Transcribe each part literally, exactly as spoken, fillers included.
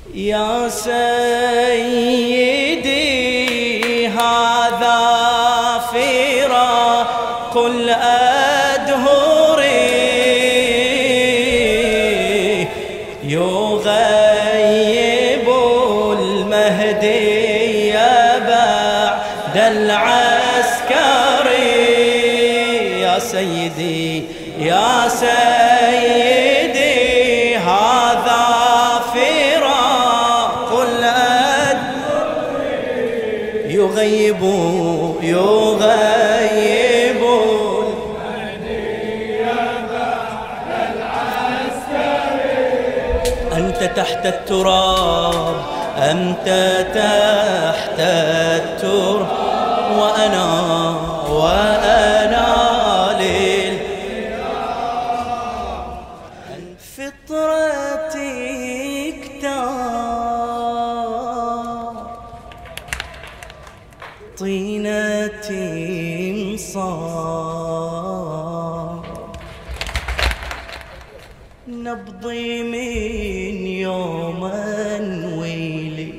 يا سيدي هذا فراق الأدهر يغيب المهدي بعد العسكر. يا سيدي يا سيدي هذا فراق الأدهر يغيب يغيب المهدي بعد العسكر. أنت تحت التراب أنت تحت التراب وأنا وأنا ليل فطرتي كتاب طينتي مصاب نبضي من يوما ويلد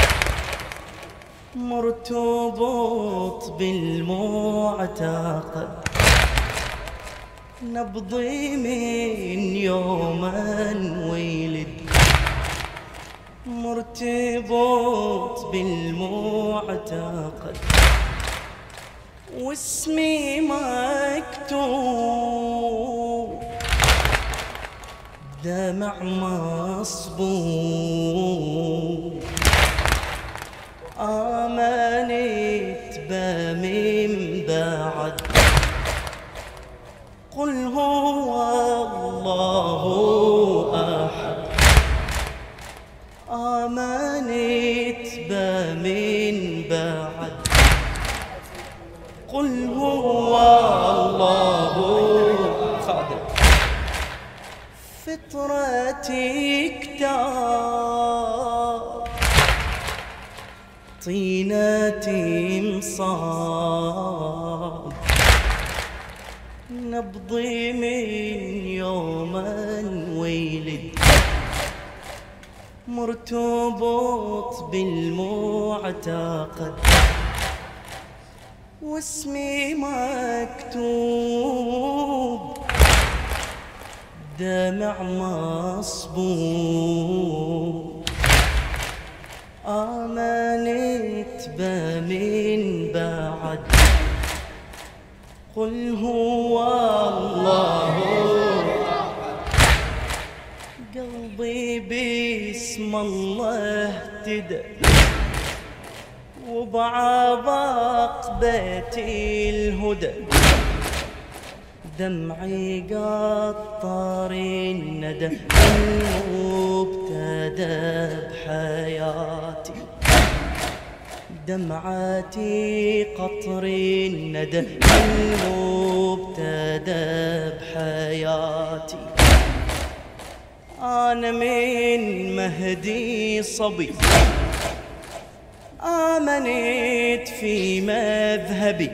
مرتبط بالمعتقد. نبضي من يوما ويلد مرتبط بالمعتقد واسمي مكتوب دمع مصبوب. آمنت بمن بعد قل هو الله أحد. آمنت بمن بعد قل هو الله خادم. فطرتي كتاب طينتي مصاب نبضي من يوما ويلد مرتبط بالمعتقد واسمي مكتوب دمع مصبوب. آمنت بمن بعد قل هو الله. قلبي باسم الله اهتدى وبعبق بيتي الهدى دمعي قطر الندى المبتدى بحياتي. دمعاتي قطر الندى المبتدى بحياتي. أنا من مهدي صبي آمنت في مذهبي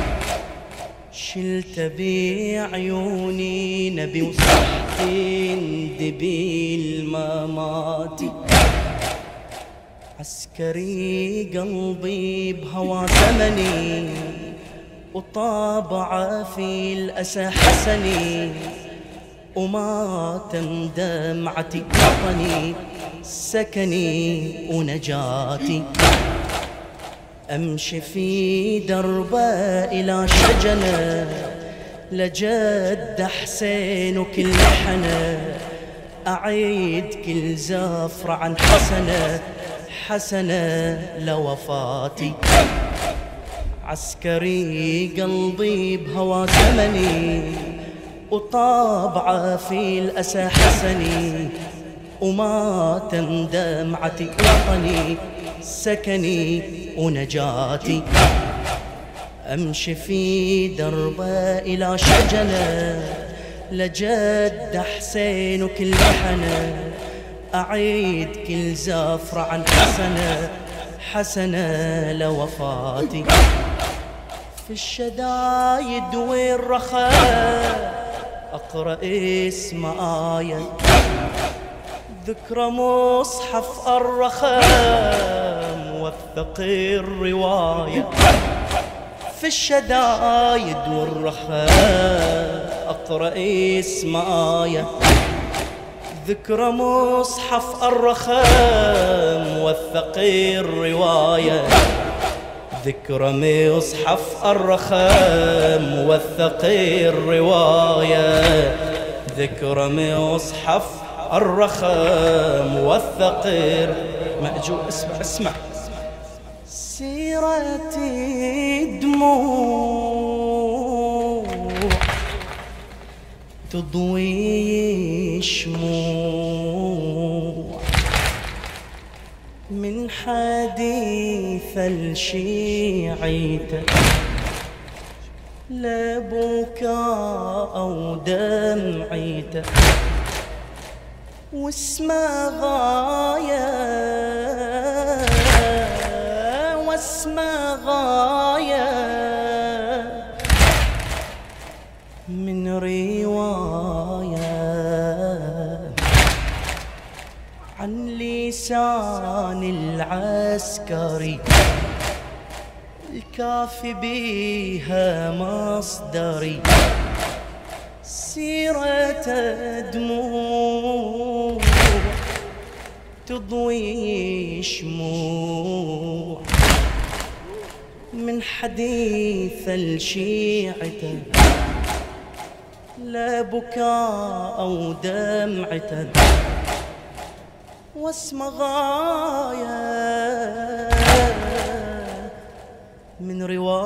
شلت بعيوني نبي وصحت دبي الممات. عسكري قلبي بهوى زمني وطابع في الأسى حسني وما دمعتي وطني سكني ونجاتي. أمشي في دربه إلى شجنة لجد حسين وكل حنة أعيد كل زفرة عن حسنة حسنة لوفاتي. عسكري قلبي بهوى زمني وطابعه في الأسى حسني وما دمعتي وطني سكني ونجاتي. أمشي في دربه إلى شجنة لجد حسين وكل حنة أعيد كل زفرة عن حسنة حسنة لوفاتي. في الشدايد والرخاء أقرأ اسم آية ذكرى مصحف الرخام وثق الرواية في الشدايد والرخاء أقرأ اسم آية. ذكرى مصحف الرخام وثق الرواية ذكرى مصحف الرخام وثق الرواية ذكرى مصحف الرخام وثق مأجور. اسمع اسمع سيرتي دموع تضوي شموع من حديث الشيعيته لا بكاء أو دمعيته واسم غاية واسم غاية من رواية عن لسان العسكري الكافي بيها مصدري سيرة دموع تضوي شموع من حديث الشيعة لا بكاء أو دمعة واسم غاية من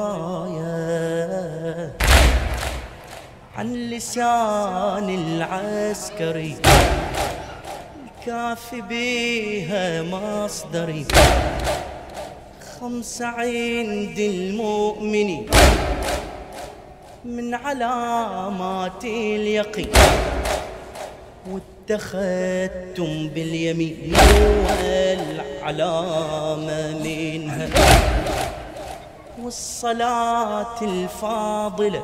رواية عن لسان العسكري الكافي بيها مصدري خمسة عند المؤمن من علامات اليقين واتخذتم باليمين والعلامة منها والصلاة الفاضلة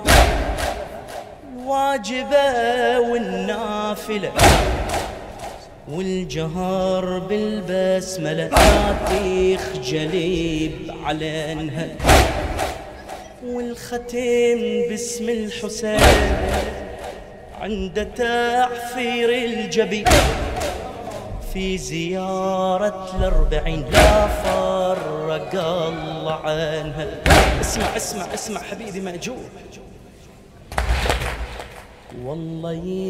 الواجبة والنافلة والجهر بالبسملة لا تخجلي بعلنها والختم باسم الحسين عند تحفير الجبين في زيارة الأربعين لا فرق الله عنها. اسمع اسمع اسمع حبيبي مأجور. والله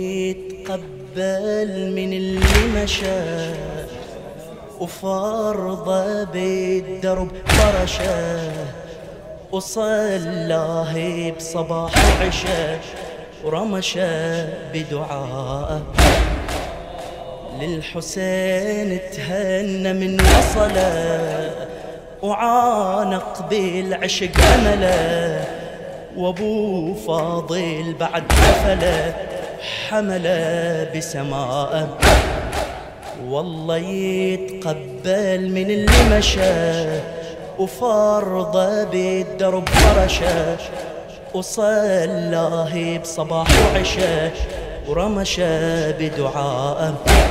يتقبل من اللي مشى وفرضه بالدرب فرشه وصلاه بصباح وعشاء ورمشه بدعاء للحسين تهنى من وصله وعانق بالعشق أمله وابو فاضل بعد كفله حمله بسماءه. والله يتقبل من اللي مشى وفرضه بالدرب فرشه وصلاه بصباح وعشاء ورمشه بدعاءه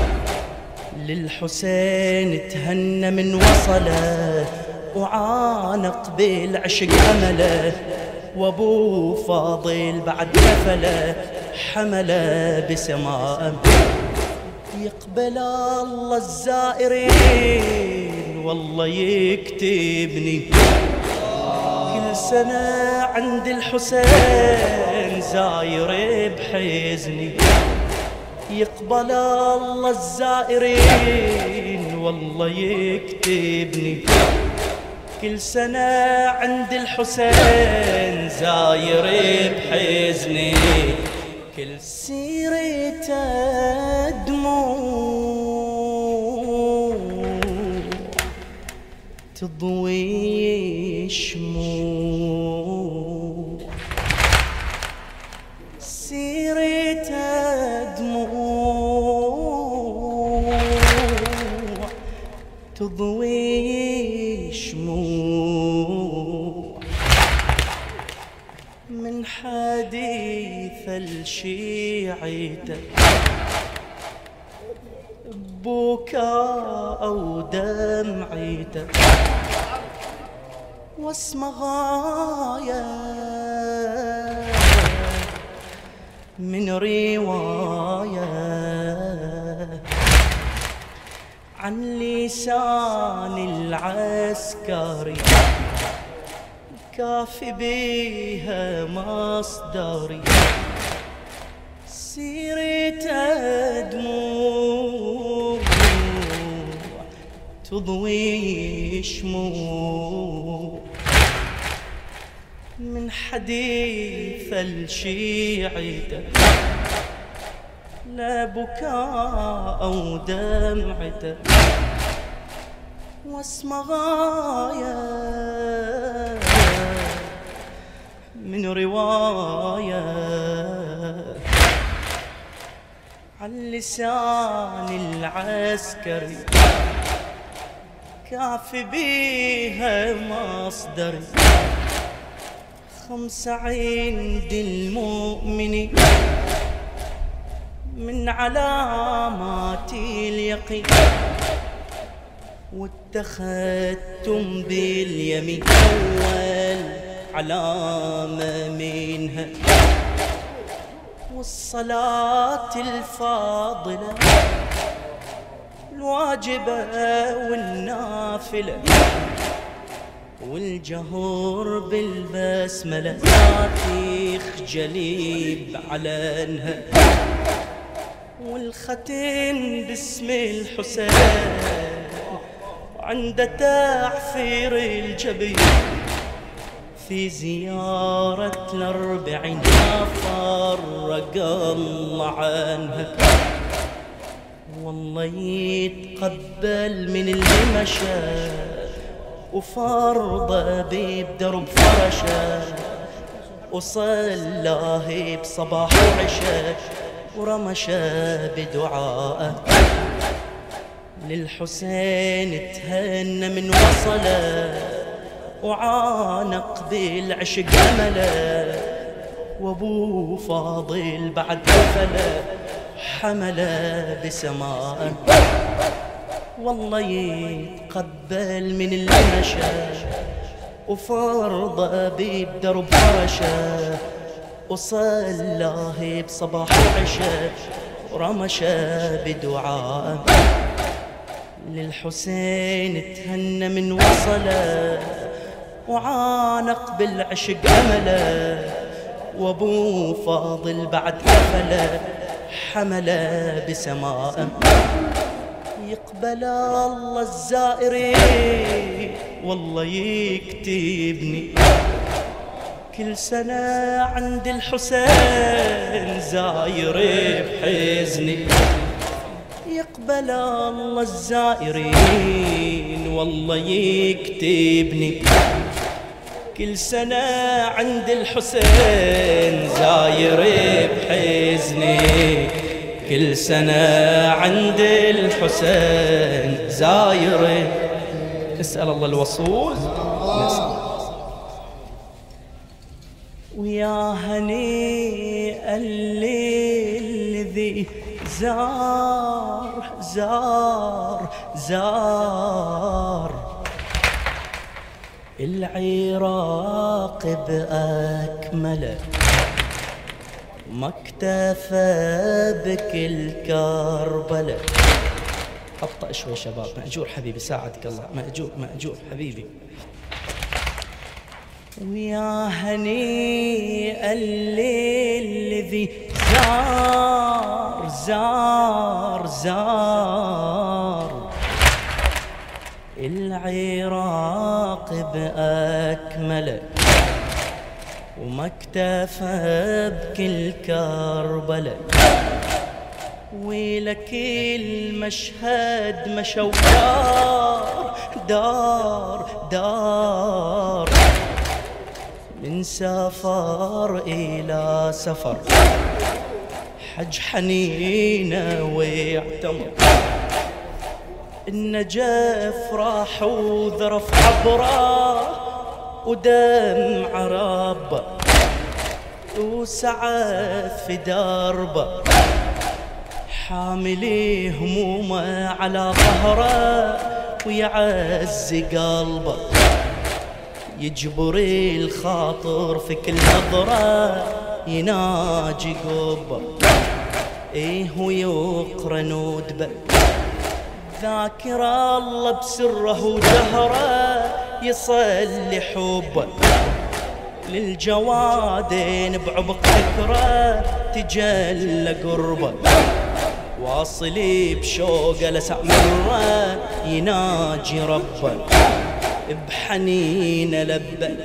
للحسين تهنى من وصله وعانق بالعشق أمله وابو فاضل بعد كفله حمله بسماء. يقبل الله الزائرين والله يكتبني كل سنة عند الحسين زاير بحزني. يقبل الله الزائرين والله يكتبني كل سنة عند الحسين زاير بحزني. كل سيرته دموع تضوي شموع سيرته دموع تضوي شموع من حديث الشيعة بكاء ودمعته واسمع غاية من رواية عن لسان العسكري كافي بيها مصدري سيرة دموع تضوي شموع من حديث الشيعته لا بكاء أو دمعته واسمع غاية من رواية عن لسان العسكري كافي بيها مصدري خمسة عند المؤمن من علامات اليقين واتخذتم باليمين أول علامة منها والصلاة الفاضلة الواجبة والنافلة والجهور بالبسملة لا تخجلي بعلنها والختم باسم الحسين وعند تحفير الجبين في زيارة الأربعين ما فرق الله عنها والله يتقبل من اللي مشى وفرضه بدرب فرشه وصلاه بصباح وعشاء ورمشه بدعاءه للحسين تهنى من وصله وعانق بالعشق امله وابو فاضل بعد كفله حمله بسماءه والله يتقبل من اللي مشى وفرضه بدرب فرشه وصلاه بصباح وعشاء ورمشه بدعاء للحسين تهنى من وصله وعانق بالعشق امله وابو فاضل بعد كفله حمله بسماء يقبل الله الزائرين والله يكتبني كل سنة عند الحسين زاير بحزني يقبل الله الزائرين والله يكتبني كل سنة عند الحسين زاير بحزني كل سنة عند الحسين زاير نسأل الله الوصول نسأل. ويا هنيئا للذي زار زار زار العراق بأكمله ما اكتفى بكل كربلة. أبطأ شوي شباب مأجور حبيبي ساعدك الله مأجور مأجور حبيبي. ويا هنيئا للذي زار زار زار العراق بأكمله وما اكتفى بكل كربلة ويلك المشهد مشوا دار دار دار من سفر إلى سفر حج حنينة واعتمر النجف راح وذرف عبره ودمع ربه وسعى في دربه حاملي همومه على ظهره ويعز قلبه، يجبري الخاطر في كل نظرة يناجي قبه. ايه ويقرا ندبه ذاكر الله بسره وجهره، يصلي حبه للجوادين بعبق فكره تجلى قربه. واصلي بشوقه لسامره يناجي ربه، بحنين لبه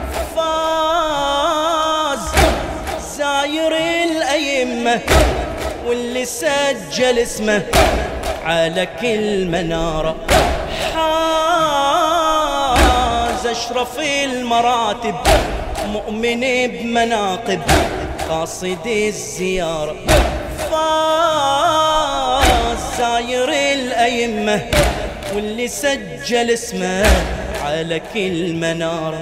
فاز زاير الأئمة واللي سجل اسمه على كل منارة. حاز أشرف المراتب مؤمن بمناقب قاصد الزيارة. فاز زاير الأئمة واللي سجل اسمه على كل منارة.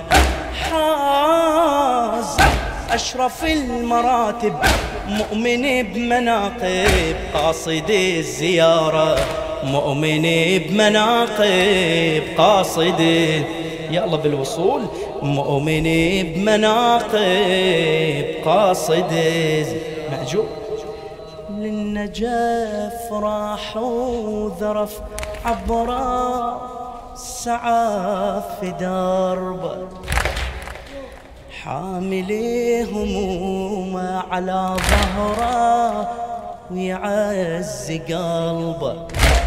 حاز أشرف المراتب مؤمن بمناقب قاصد الزيارة، مؤمن بمناقب قاصد يلا بالوصول، مؤمن بمناقب قاصد مأجور. للنجف راح وذرف عبره سعى في دربه، حاملي همومه على ظهره ويعز قلبه،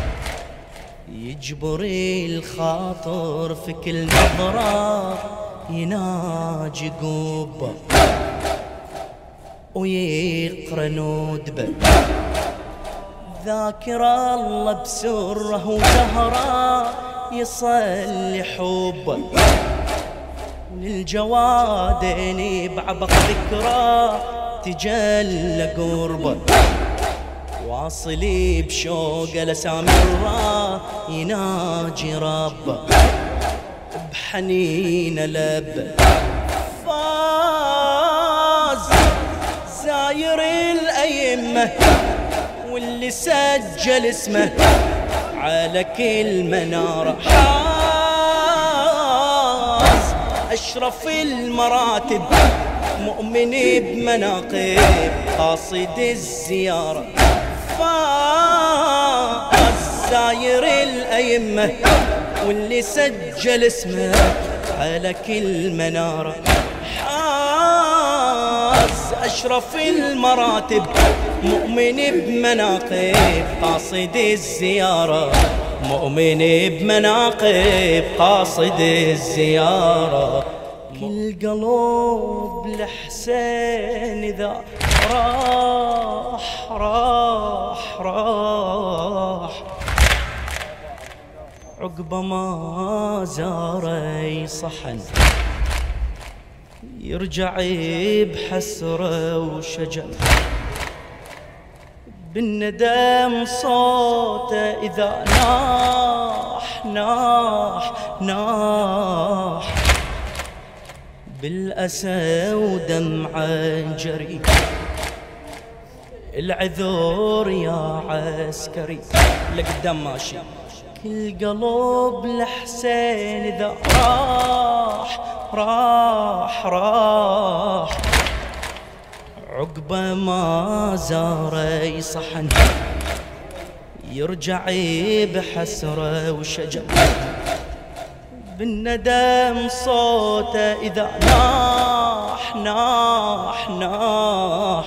يجبري الخاطر في كل نظرة يناجي قبه، ويقرا ندبه ذاكر الله بسره وجهره يصلي حبه. للجوادين بعبق ذكره تجلى قربه، واصلي بشوقه لسامره يناجي ربه، بحنين لبه فاز زاير الأئمة واللي سجل اسمه على كل منارة. حاز أشرف المراتب مؤمن بمناقب قاصد الزيارة. فاز زاير الأئمة واللي سجل اسمه على كل منارة. حاز أشرف المراتب مؤمن بمناقب قاصد الزيارة، مؤمن بمناقب قاصد الزيارة. كل قلوب الحسين إذا راح راح راح عقبه ما زار صحن، يرجع بحسرة وشجن. بالندم صوته إذا ناح ناح ناح، بالأسى ودمعة جري العذور يا عسكري. لقدام ماشي كل قلب الحسين إذا راح راح راح عقبه ما زار صحن، يرجع بحسرة وشجن. بالندم صوته إذا ناح ناح ناح،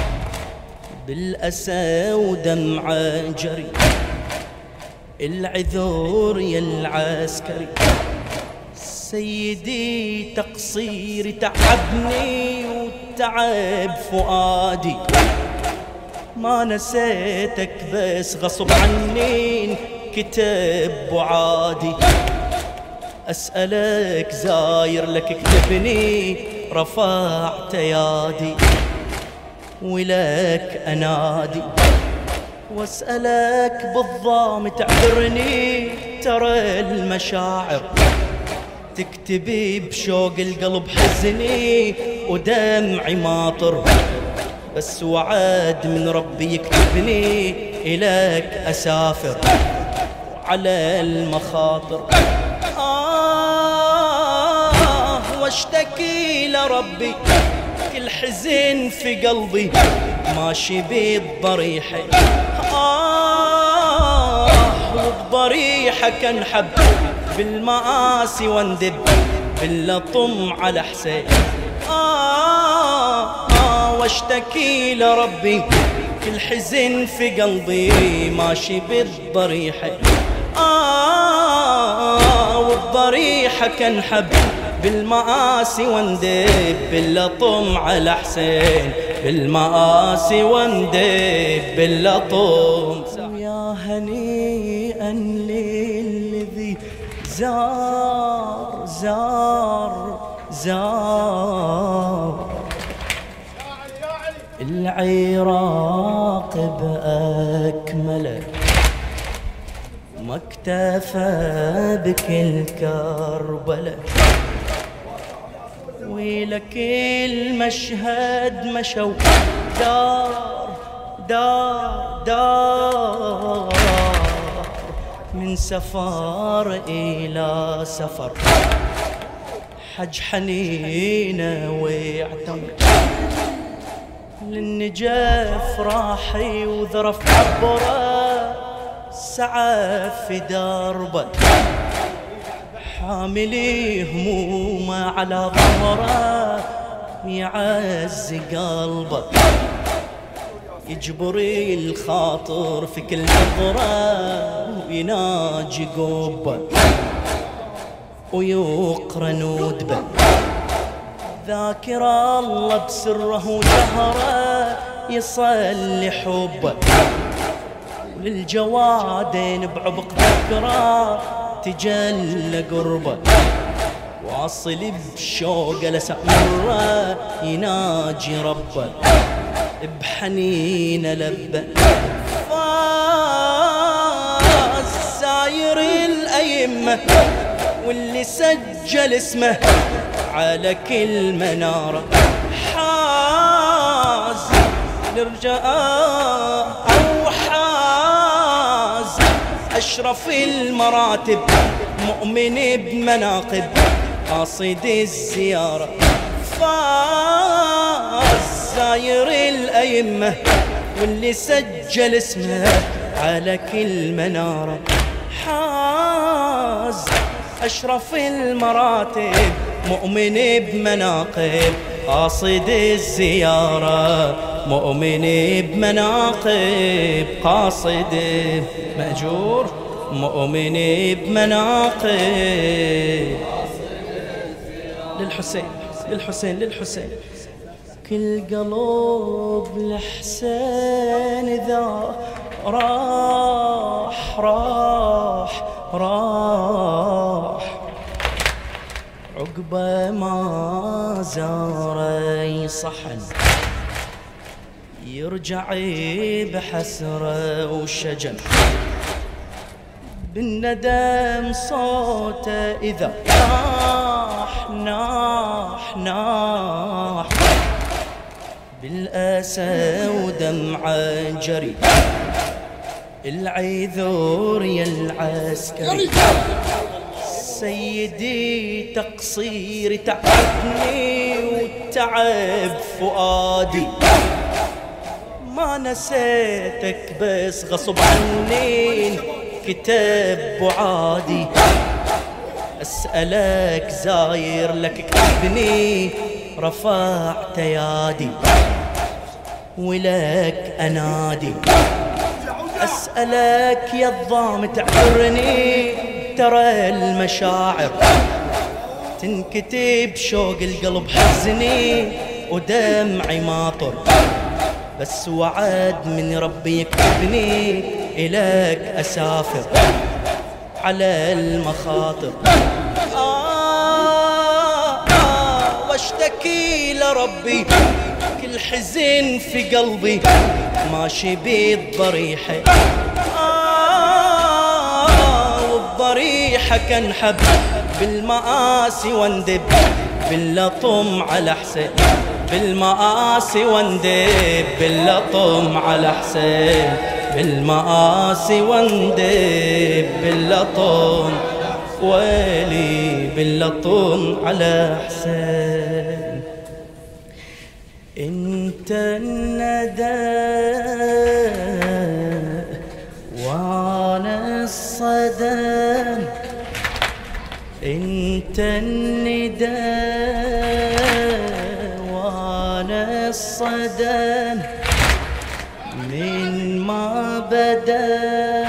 بالأسى ودمعة جري العذور يا العسكري. سيدي تقصيري تعبني وتعب فؤادي، ما نسيتك بس غصب عني كتب وعادي. أسألك زاير لك اكتبني رفعت يادي، ولك أنادي واسألك بالضام تعذرني. ترى المشاعر تكتبي بشوق القلب حزني ودمعي ماطر، بس وعد من ربي يكتبني إليك أسافر على المخاطر. آه واشتكي لربي كل حزن في قلبي ماشي بالضريحة. آه وبضريحة كنحب بالمآسي واندب باللطم على حسين. آه, آه واشتكي لربي كل حزن في قلبي ماشي بالضريحة. آه والضريحة كنحب بالمآسي واندب باللطم على حسين بالمآسي واندب باللطم. يا هنيئا للذي زار زار زار العراق بأكمله ما اكتفى بكل كربلة. ويلك المشهد مشوا دار دار دار من سفر إلى سفر حج حنينة واعتمر للنجف راحي وذرف عبره سعى في دربه حاملي همومه على ظهره يعز قلبه يجبري الخاطر في كل نظره ويناجي قبه ويقرا ندبه ذاكر الله بسره وجهره يصلي حبه للجوادين بعبق ذكره تجلى قربه واصل بشوق لسأمره يناجي ربه بحنين لبه. فاز ساير الأئمة واللي سجل اسمه على كل منارة حاز نرجع أو حاز أشرف المراتب مؤمن بمناقب قاصد الزيارة. فاز زاير الأئمة واللي سجل اسمه على كل منارة حاز أشرف المراتب مؤمن بمناقب قاصد الزيارة مؤمن بمناقب قاصد مأجور مؤمن بمناقب. للحسين للحسين للحسين كل قلب لحسين ذا راح راح راح عقبه ما زار صحن يرجع بحسرة وشجن بالندم صوته إذا ناح ناح ناح بالأسى ودمعة جري العيذور يا العسكري سيدي تقصيري تعبني وتعب فؤادي ما نسيتك بس غصب عني كتاب وعادي أسألك زاير لك كتبني رفعت يادي ولك أنادي أسألك يا الضام تعبرني ترى المشاعر تنكتب شوق القلب حزني ودمعي ماطر بس وعد من ربي يكتبني إليك أسافر على المخاطر. آه آه واشتكي لربي كل حزن في قلبي ماشي بالضريحة. آه والضريحة كنحب بالمآسي واندب باللطم على حسين بالمآسي واندب باللطم على حسين بالمآسي واندب باللطم، ويلي باللطم على حسين. انت الندى وانا الصدى، انت الندى وانا الصدى، من ما بدا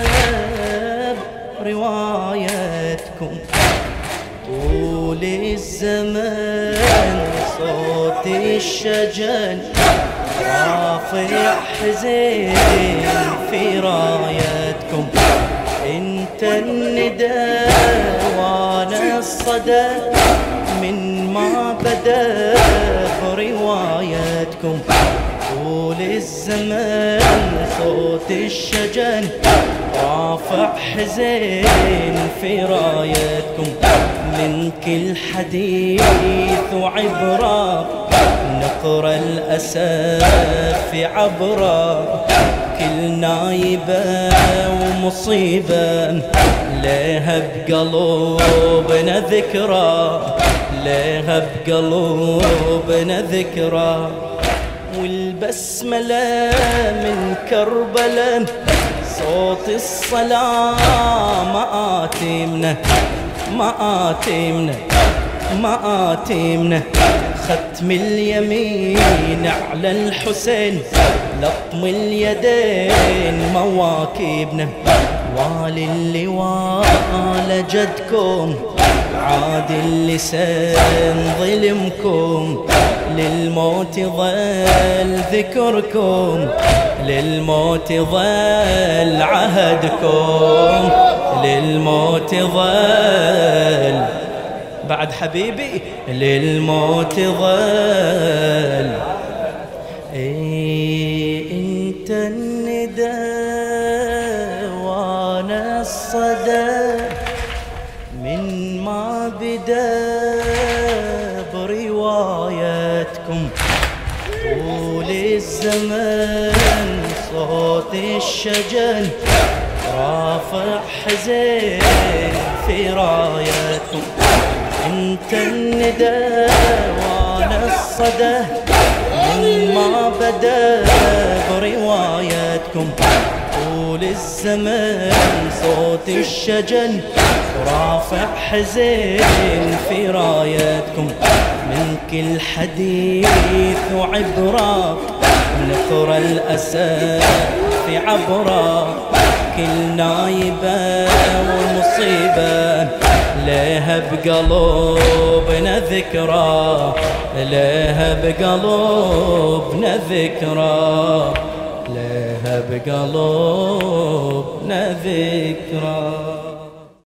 روايتكم طول الزمن صوت الشجن رافع حزين في رايتكم. انت الندى وانا الصدى، من ما بدا بروايتكم طول الزمن صوت الشجن رافع حزين في رايتكم. من كل حديث وعبرة نقرأ الأسف في عبرة، كل نايبة ومصيبة لها بقلوبنا ذكرى، لها بقلوبنا ذكرى. والبسملة من كربلاء صوت الصلاة مآتمنا، مآتمنا مآتمنا. ختم اليمين على الحسين، لطم اليدين مواكبنا. والي اللواء جدكم، عاد اللسان ظلمكم. للموت ظل ذكركم، للموت ظل عهدكم، للموت ظل بعد حبيبي، للموت ظل. اي انت الندى وانا الصدى، من ما بدا بروايتكم طول الزمن صوت الشجن رافع حزين في رايتكم. انت الندى وانا الصدى، من ما بدا بروايتكم طول الزمن صوت الشجن رافع حزين في رايتكم. من كل حديث وعبرة نقرأ الأسى في عبرة، كل نايبة ومصيبة لها بقلوبنا ذكرى، لها بقلوبنا ذكرى، لها بقلوبنا ذكرى.